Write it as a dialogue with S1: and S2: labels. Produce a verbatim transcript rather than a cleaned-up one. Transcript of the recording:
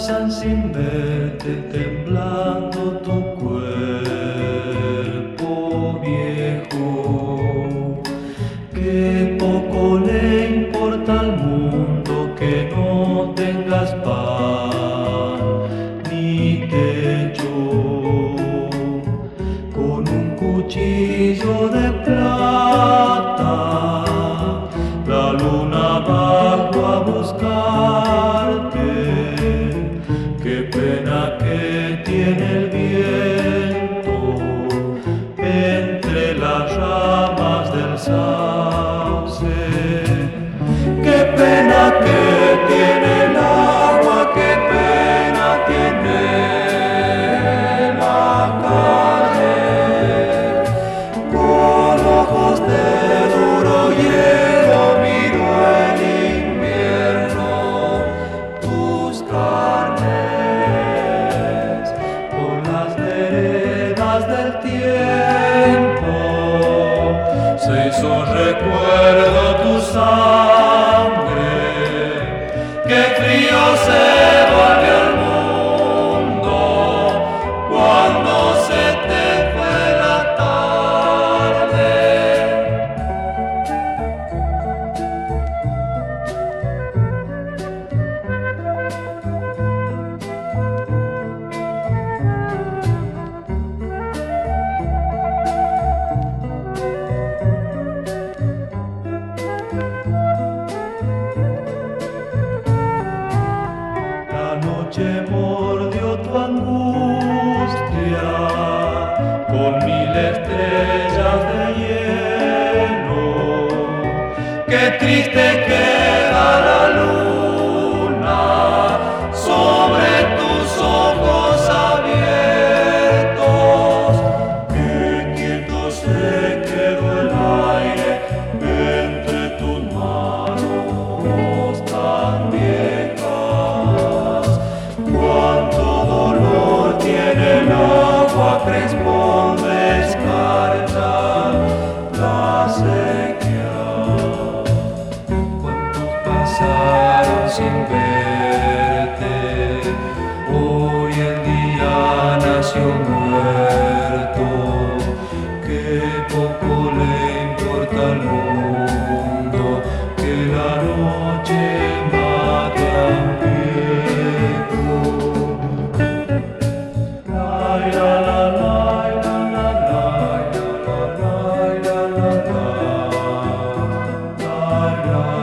S1: pasan sin verte, temblando tu cuerpo viejo. Que poco le importa al mundo que no tengas pan ni techo. Con un cuchillo de plata la luna bajó a buscarte. Qué pena que tiene el viento entre las ramas del sauce. Qué pena que tiene el agua, qué pena tiene la calle. Con ojos de duro hielo miro el invierno, tus carnes por las veredas del tiempo. Se hizo recuerdo tu sangre, qué frío se volvió el mundo cuando se te fue la tarde. La noche mordió tu angustia con mil estrellas de hielo. Qué triste queda la luna sobre tus ojos abiertos. Qué quieto se quedó el aire entre tus manos tan viejas. Cuánto dolor tiene el agua, crespón de escarcha, la sequía. Cuántos pasaron sin verte, hoy el día nació muerto. Qué poco le importa al mundo que la noche mate a un viejo. La la la la la la la la la la la la la.